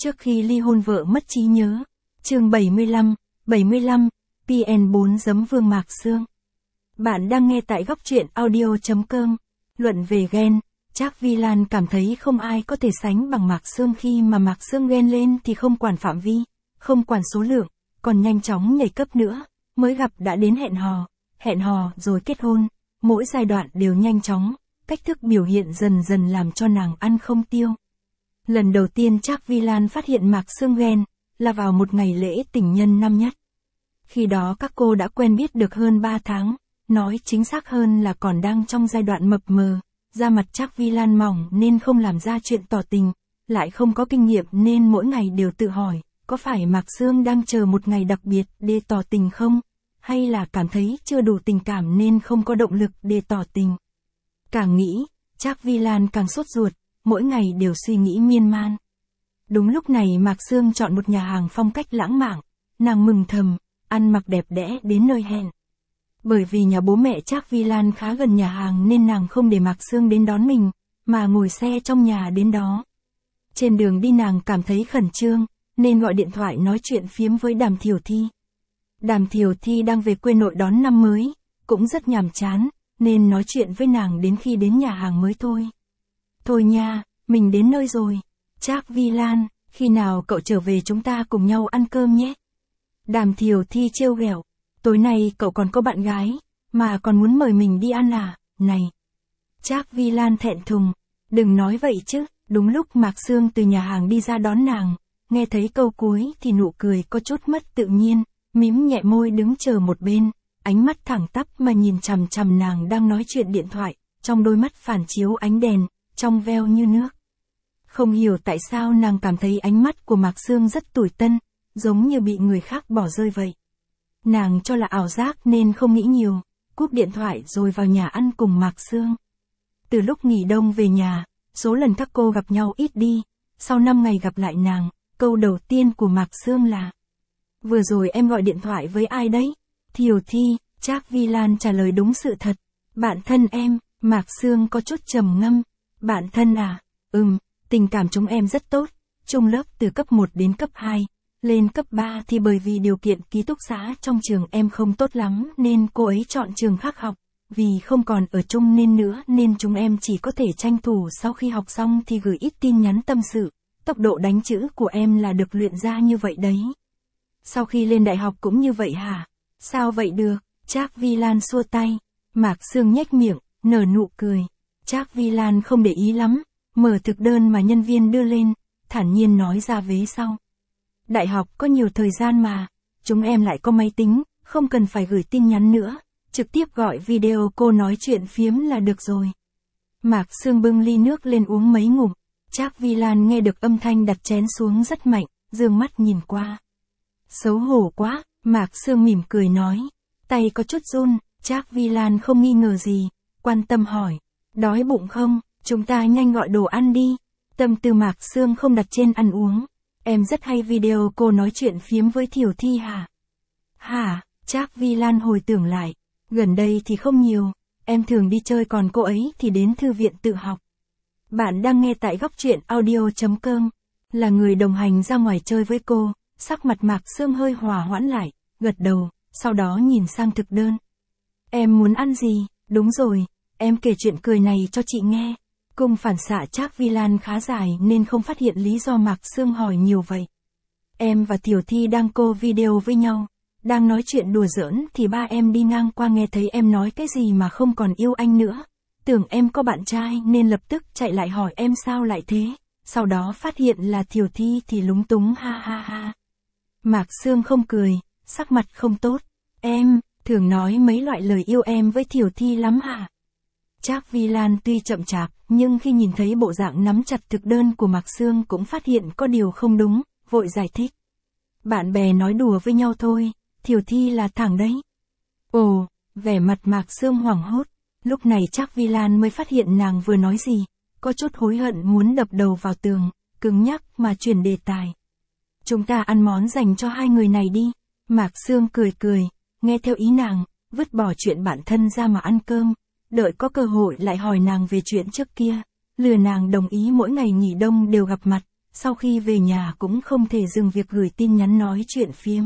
Trước khi ly hôn vợ mất trí nhớ. Chương 75, PN4 giấm vương Mạc Sương. Bạn đang nghe tại góc truyện audio.com. Luận về ghen, Trác Vi Lan cảm thấy không ai có thể sánh bằng Mạc Sương. Khi mà Mạc Sương ghen lên thì không quản phạm vi, không quản số lượng, còn nhanh chóng nhảy cấp nữa. Mới gặp đã đến hẹn hò rồi kết hôn, mỗi giai đoạn đều nhanh chóng, cách thức biểu hiện dần dần làm cho nàng ăn không tiêu. Lần đầu tiên Trác Vi Lan phát hiện Mạc Sương ghen, là vào một ngày lễ tình nhân năm nhất. Khi đó các cô đã quen biết được hơn 3 tháng, nói chính xác hơn là còn đang trong giai đoạn mập mờ, da mặt Trác Vi Lan mỏng nên không làm ra chuyện tỏ tình, lại không có kinh nghiệm nên mỗi ngày đều tự hỏi, có phải Mạc Sương đang chờ một ngày đặc biệt để tỏ tình không, hay là cảm thấy chưa đủ tình cảm nên không có động lực để tỏ tình. Càng nghĩ, Trác Vi Lan càng sốt ruột, mỗi ngày đều suy nghĩ miên man. Đúng lúc này Mạc Sương chọn một nhà hàng phong cách lãng mạn, nàng mừng thầm, ăn mặc đẹp đẽ đến nơi hẹn. Bởi vì nhà bố mẹ Trác Vi Lan khá gần nhà hàng nên nàng không để Mạc Sương đến đón mình, mà ngồi xe trong nhà đến đó. Trên đường đi nàng cảm thấy khẩn trương, nên gọi điện thoại nói chuyện phiếm với Đàm Thiểu Thi. Đàm Thiểu Thi đang về quê nội đón năm mới, cũng rất nhàm chán, nên nói chuyện với nàng đến khi đến nhà hàng mới thôi. Thôi nha, mình đến nơi rồi. Trác Vi Lan, khi nào cậu trở về chúng ta cùng nhau ăn cơm nhé. Đàm Thiểu Thi trêu ghẹo, tối nay cậu còn có bạn gái, mà còn muốn mời mình đi ăn à, này. Trác Vi Lan thẹn thùng, đừng nói vậy chứ. Đúng lúc Mạc Sương từ nhà hàng đi ra đón nàng, nghe thấy câu cuối thì nụ cười có chút mất tự nhiên, mím nhẹ môi đứng chờ một bên, ánh mắt thẳng tắp mà nhìn chằm chằm nàng đang nói chuyện điện thoại, trong đôi mắt phản chiếu ánh đèn, trong veo như nước. Không hiểu tại sao nàng cảm thấy ánh mắt của Mạc Sương rất tủi tân, giống như bị người khác bỏ rơi vậy. Nàng cho là ảo giác nên không nghĩ nhiều, cúp điện thoại rồi vào nhà ăn cùng Mạc Sương. Từ lúc nghỉ đông về nhà, số lần các cô gặp nhau ít đi, sau 5 ngày gặp lại nàng, câu đầu tiên của Mạc Sương là: vừa rồi em gọi điện thoại với ai đấy? Thiểu Thi. Trác Vi Lan trả lời đúng sự thật. Bạn thân em. Mạc Sương có chút trầm ngâm. Bạn thân à? Tình cảm chúng em rất tốt, chung lớp từ cấp 1 đến cấp 2, lên cấp 3 thì bởi vì điều kiện ký túc xá trong trường em không tốt lắm nên cô ấy chọn trường khác học, vì không còn ở chung nên chúng em chỉ có thể tranh thủ sau khi học xong thì gửi ít tin nhắn tâm sự, tốc độ đánh chữ của em là được luyện ra như vậy đấy. Sau khi lên đại học cũng như vậy hả? Sao vậy được? Trác Vi Lan xua tay. Mạc Sương nhếch miệng, nở nụ cười. Trác Vi Lan không để ý lắm, mở thực đơn mà nhân viên đưa lên, thản nhiên nói ra vế sau. Đại học có nhiều thời gian mà, chúng em lại có máy tính, không cần phải gửi tin nhắn nữa, trực tiếp gọi video cô nói chuyện phiếm là được rồi. Mạc Sương bưng ly nước lên uống mấy ngụm. Trác Vi Lan nghe được âm thanh đặt chén xuống rất mạnh, dương mắt nhìn qua. Xấu hổ quá, Mạc Sương mỉm cười nói. Tay có chút run, Trác Vi Lan không nghi ngờ gì, quan tâm hỏi. Đói bụng không? Chúng ta nhanh gọi đồ ăn đi. Tâm tư Mạc Sương không đặt trên ăn uống. Em rất hay video cô nói chuyện phiếm với Thiểu Thi hả? Hả? Trác Vi Lan hồi tưởng lại. Gần đây thì không nhiều, em thường đi chơi còn cô ấy thì đến thư viện tự học. Bạn đang nghe tại góc truyện audio.com. Là người đồng hành ra ngoài chơi với cô, sắc mặt Mạc Sương hơi hòa hoãn lại, gật đầu, sau đó nhìn sang thực đơn. Em muốn ăn gì? Đúng rồi, em kể chuyện cười này cho chị nghe. Cung phản xạ Trác Vi Lan khá dài nên không phát hiện lý do Mạc Sương hỏi nhiều vậy. Em và Thiểu Thi đang cô video với nhau, đang nói chuyện đùa giỡn thì ba em đi ngang qua nghe thấy em nói cái gì mà không còn yêu anh nữa. Tưởng em có bạn trai nên lập tức chạy lại hỏi em sao lại thế, sau đó phát hiện là Thiểu Thi thì lúng túng ha ha ha. Mạc Sương không cười, sắc mặt không tốt. Em, thường nói mấy loại lời yêu em với Thiểu Thi lắm hả? Trác Vi Lan tuy chậm chạp, nhưng khi nhìn thấy bộ dạng nắm chặt thực đơn của Mạc Sương cũng phát hiện có điều không đúng, vội giải thích. Bạn bè nói đùa với nhau thôi, Thiểu Thi là thẳng đấy. Ồ, vẻ mặt Mạc Sương hoảng hốt, lúc này Trác Vi Lan mới phát hiện nàng vừa nói gì, có chút hối hận muốn đập đầu vào tường, cứng nhắc mà chuyển đề tài. Chúng ta ăn món dành cho hai người này đi. Mạc Sương cười cười, nghe theo ý nàng, vứt bỏ chuyện bản thân ra mà ăn cơm, đợi có cơ hội lại hỏi nàng về chuyện trước kia, lừa nàng đồng ý mỗi ngày nghỉ đông đều gặp mặt, sau khi về nhà cũng không thể dừng việc gửi tin nhắn nói chuyện phiếm.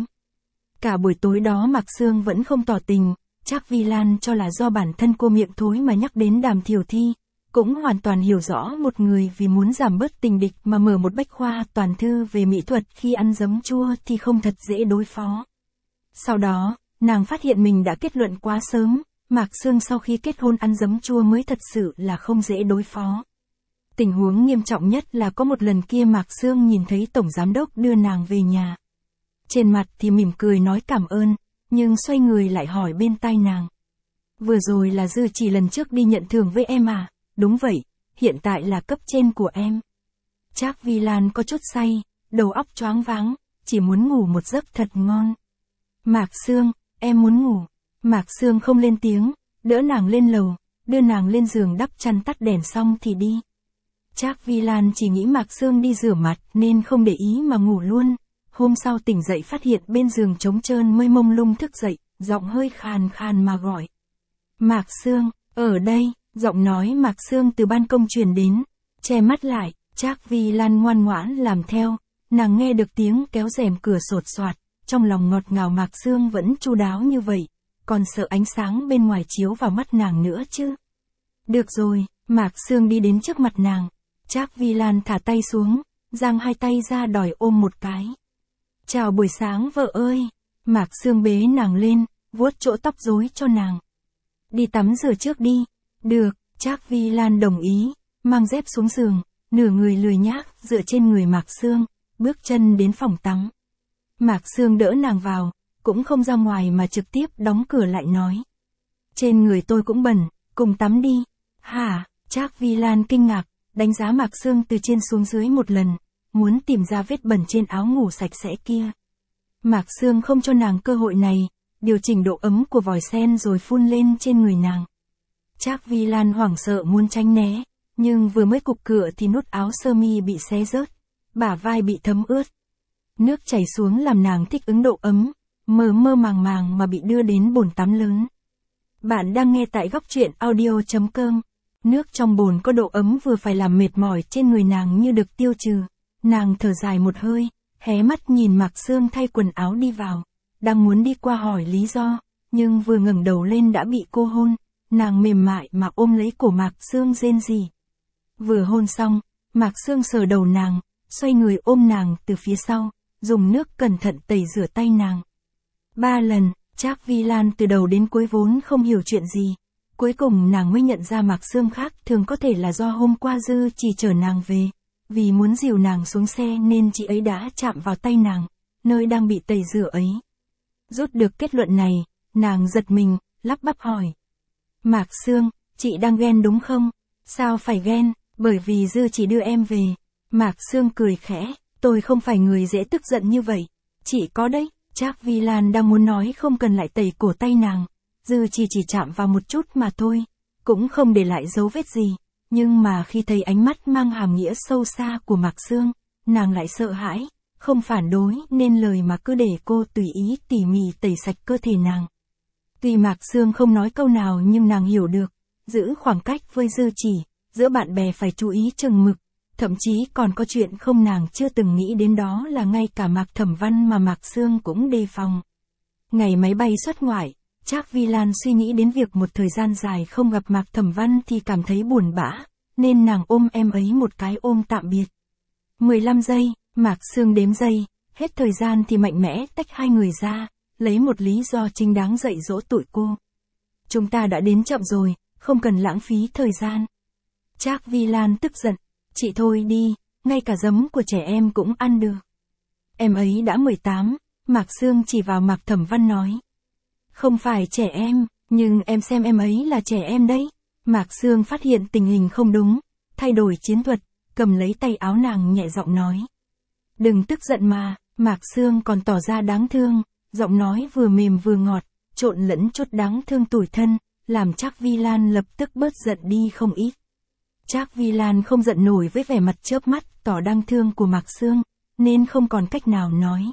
Cả buổi tối đó Mạc Sương vẫn không tỏ tình, Trác Vi Lan cho là do bản thân cô miệng thối mà nhắc đến Đàm Thiểu Thi, cũng hoàn toàn hiểu rõ một người vì muốn giảm bớt tình địch mà mở một bách khoa toàn thư về mỹ thuật khi ăn giấm chua thì không thật dễ đối phó. Sau đó, nàng phát hiện mình đã kết luận quá sớm, Mạc Sương sau khi kết hôn ăn giấm chua mới thật sự là không dễ đối phó. Tình huống nghiêm trọng nhất là có một lần kia Mạc Sương nhìn thấy Tổng Giám Đốc đưa nàng về nhà. Trên mặt thì mỉm cười nói cảm ơn, nhưng xoay người lại hỏi bên tai nàng. Vừa rồi là Dư Chỉ lần trước đi nhận thưởng với em à? Đúng vậy, hiện tại là cấp trên của em. Trác Vi Lan có chút say, đầu óc choáng váng, chỉ muốn ngủ một giấc thật ngon. Mạc Sương, em muốn ngủ. Mạc Sương không lên tiếng, đỡ nàng lên lầu, đưa nàng lên giường đắp chăn tắt đèn xong thì đi. Trác Vi Lan chỉ nghĩ Mạc Sương đi rửa mặt nên không để ý mà ngủ luôn. Hôm sau tỉnh dậy phát hiện bên giường trống trơn mới mông lung thức dậy, giọng hơi khàn khàn mà gọi. Mạc Sương, ở đây, giọng nói Mạc Sương từ ban công truyền đến, che mắt lại, Trác Vi Lan ngoan ngoãn làm theo, nàng nghe được tiếng kéo rèm cửa sột soạt, trong lòng ngọt ngào Mạc Sương vẫn chu đáo như vậy, còn sợ ánh sáng bên ngoài chiếu vào mắt nàng nữa chứ. Được rồi, Mạc Sương đi đến trước mặt nàng, Trác Vi Lan thả tay xuống, giang hai tay ra đòi ôm một cái. Chào buổi sáng vợ ơi, Mạc Sương bế nàng lên, vuốt chỗ tóc rối cho nàng. Đi tắm rửa trước đi. Được, Trác Vi Lan đồng ý, mang dép xuống giường, nửa người lười nhác dựa trên người Mạc Sương, bước chân đến phòng tắm. Mạc Sương đỡ nàng vào, cũng không ra ngoài mà trực tiếp đóng cửa lại nói. Trên người tôi cũng bẩn, cùng tắm đi. Hả? Trác Vi Lan kinh ngạc, đánh giá Mạc Sương từ trên xuống dưới một lần, muốn tìm ra vết bẩn trên áo ngủ sạch sẽ kia. Mạc Sương không cho nàng cơ hội này, điều chỉnh độ ấm của vòi sen rồi phun lên trên người nàng. Trác Vi Lan hoảng sợ muốn tránh né, nhưng vừa mới cục cửa thì nút áo sơ mi bị xé rớt, bả vai bị thấm ướt. Nước chảy xuống làm nàng thích ứng độ ấm, mơ mơ màng màng mà bị đưa đến bồn tắm lớn. Bạn đang nghe tại góc truyện audio.com. Nước trong bồn có độ ấm vừa phải làm mệt mỏi trên người nàng như được tiêu trừ. Nàng thở dài một hơi, hé mắt nhìn Mạc Sương thay quần áo đi vào, đang muốn đi qua hỏi lý do, nhưng vừa ngẩng đầu lên đã bị cô hôn. Nàng mềm mại mà ôm lấy cổ Mạc Sương rên rỉ. Vừa hôn xong, Mạc Sương sờ đầu nàng, xoay người ôm nàng từ phía sau, dùng nước cẩn thận tẩy rửa tay nàng. 3 lần, Trác Vi Lan từ đầu đến cuối vốn không hiểu chuyện gì. Cuối cùng nàng mới nhận ra Mạc Sương khác thường có thể là do hôm qua Dư Chỉ chở nàng về. Vì muốn dìu nàng xuống xe nên chị ấy đã chạm vào tay nàng, nơi đang bị tẩy rửa ấy. Rút được kết luận này, nàng giật mình, lắp bắp hỏi. Mạc Sương, chị đang ghen đúng không? Sao phải ghen, bởi vì Dư Chỉ đưa em về. Mạc Sương cười khẽ, tôi không phải người dễ tức giận như vậy. Chị có đấy, Trác Vi Lan đang muốn nói không cần lại tẩy cổ tay nàng. Dư chỉ chạm vào một chút mà thôi, cũng không để lại dấu vết gì. Nhưng mà khi thấy ánh mắt mang hàm nghĩa sâu xa của Mạc Sương, nàng lại sợ hãi, không phản đối nên lời mà cứ để cô tùy ý tỉ mỉ tẩy sạch cơ thể nàng. Tuy Mạc Sương không nói câu nào nhưng nàng hiểu được, giữ khoảng cách với Dư Chỉ, giữa bạn bè phải chú ý chừng mực, thậm chí còn có chuyện không nàng chưa từng nghĩ đến đó là ngay cả Mạc Thẩm Văn mà Mạc Sương cũng đề phòng. Ngày máy bay xuất ngoại, Trác Vi Lan suy nghĩ đến việc một thời gian dài không gặp Mạc Thẩm Văn thì cảm thấy buồn bã, nên nàng ôm em ấy một cái ôm tạm biệt. 15 giây, Mạc Sương đếm giây, hết thời gian thì mạnh mẽ tách hai người ra, lấy một lý do chính đáng dạy dỗ tụi cô. Chúng ta đã đến chậm rồi, không cần lãng phí thời gian. Trác Vi Lan tức giận, chị thôi đi, ngay cả giấm của trẻ em cũng ăn được. Em ấy đã 18, Mạc Sương chỉ vào Mạc Thẩm Văn nói. Không phải trẻ em, nhưng em xem em ấy là trẻ em đấy. Mạc Sương phát hiện tình hình không đúng, thay đổi chiến thuật, cầm lấy tay áo nàng nhẹ giọng nói. Đừng tức giận mà, Mạc Sương còn tỏ ra đáng thương, giọng nói vừa mềm vừa ngọt, trộn lẫn chút đáng thương tủi thân, làm Trác Vi Lan lập tức bớt giận đi không ít. Trác Vi Lan không giận nổi với vẻ mặt chớp mắt tỏ đáng thương của Mạc Sương, nên không còn cách nào nói.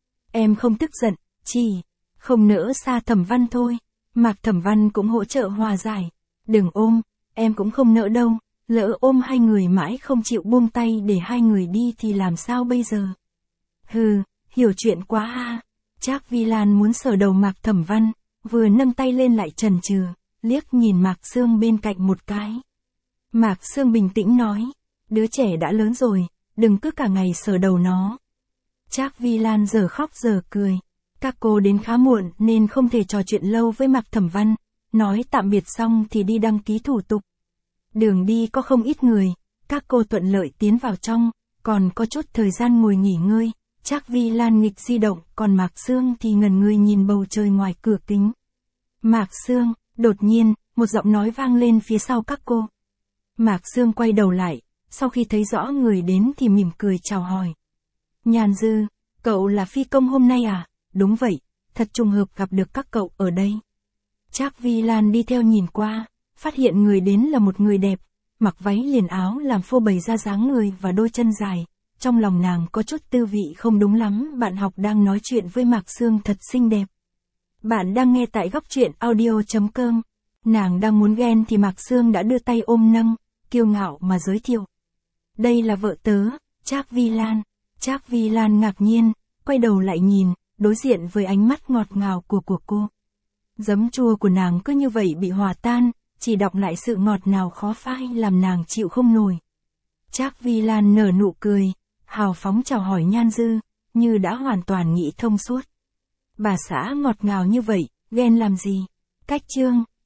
Em không tức giận, chỉ không nỡ xa Thẩm Văn thôi. Mạc Thẩm Văn cũng hỗ trợ hòa giải. Đừng ôm, em cũng không nỡ đâu, lỡ ôm hai người mãi không chịu buông tay để hai người đi thì làm sao bây giờ? Hừ, hiểu chuyện quá ha. Trác Vi Lan muốn sờ đầu Mạc Thẩm Văn, vừa nâng tay lên lại chần chừ, liếc nhìn Mạc Sương bên cạnh một cái. Mạc Sương bình tĩnh nói, đứa trẻ đã lớn rồi, đừng cứ cả ngày sờ đầu nó. Trác Vi Lan giờ khóc giờ cười. Các cô đến khá muộn nên không thể trò chuyện lâu với Mạc Thẩm Văn, nói tạm biệt xong thì đi đăng ký thủ tục. Đường đi có không ít người, các cô thuận lợi tiến vào trong, còn có chút thời gian ngồi nghỉ ngơi. Trác Vi Lan nghịch di động, còn Mạc Sương thì ngẩn người nhìn bầu trời ngoài cửa kính. Mạc Sương, đột nhiên, một giọng nói vang lên phía sau các cô. Mạc Sương quay đầu lại, sau khi thấy rõ người đến thì mỉm cười chào hỏi. Nhàn Dư, cậu là phi công hôm nay à? Đúng vậy, thật trùng hợp gặp được các cậu ở đây. Trác Vi Lan đi theo nhìn qua, phát hiện người đến là một người đẹp, mặc váy liền áo làm phô bày ra dáng người và đôi chân dài. Trong lòng nàng có chút tư vị không đúng lắm, bạn học đang nói chuyện với Mạc Sương thật xinh đẹp. Bạn đang nghe tại góc truyện audio.com. Nàng đang muốn ghen thì Mạc Sương đã đưa tay ôm nâng, kiêu ngạo mà giới thiệu. Đây là vợ tớ, Trác Vi Lan. Trác Vi Lan ngạc nhiên, quay đầu lại nhìn, đối diện với ánh mắt ngọt ngào của cô. Giấm chua của nàng cứ như vậy bị hòa tan, chỉ đọng lại sự ngọt ngào khó phai làm nàng chịu không nổi. Trác Vi Lan nở nụ cười, hào phóng chào hỏi Nhan Dư, như đã hoàn toàn nghĩ thông suốt. Bà xã ngọt ngào như vậy, ghen làm gì? Cách chương.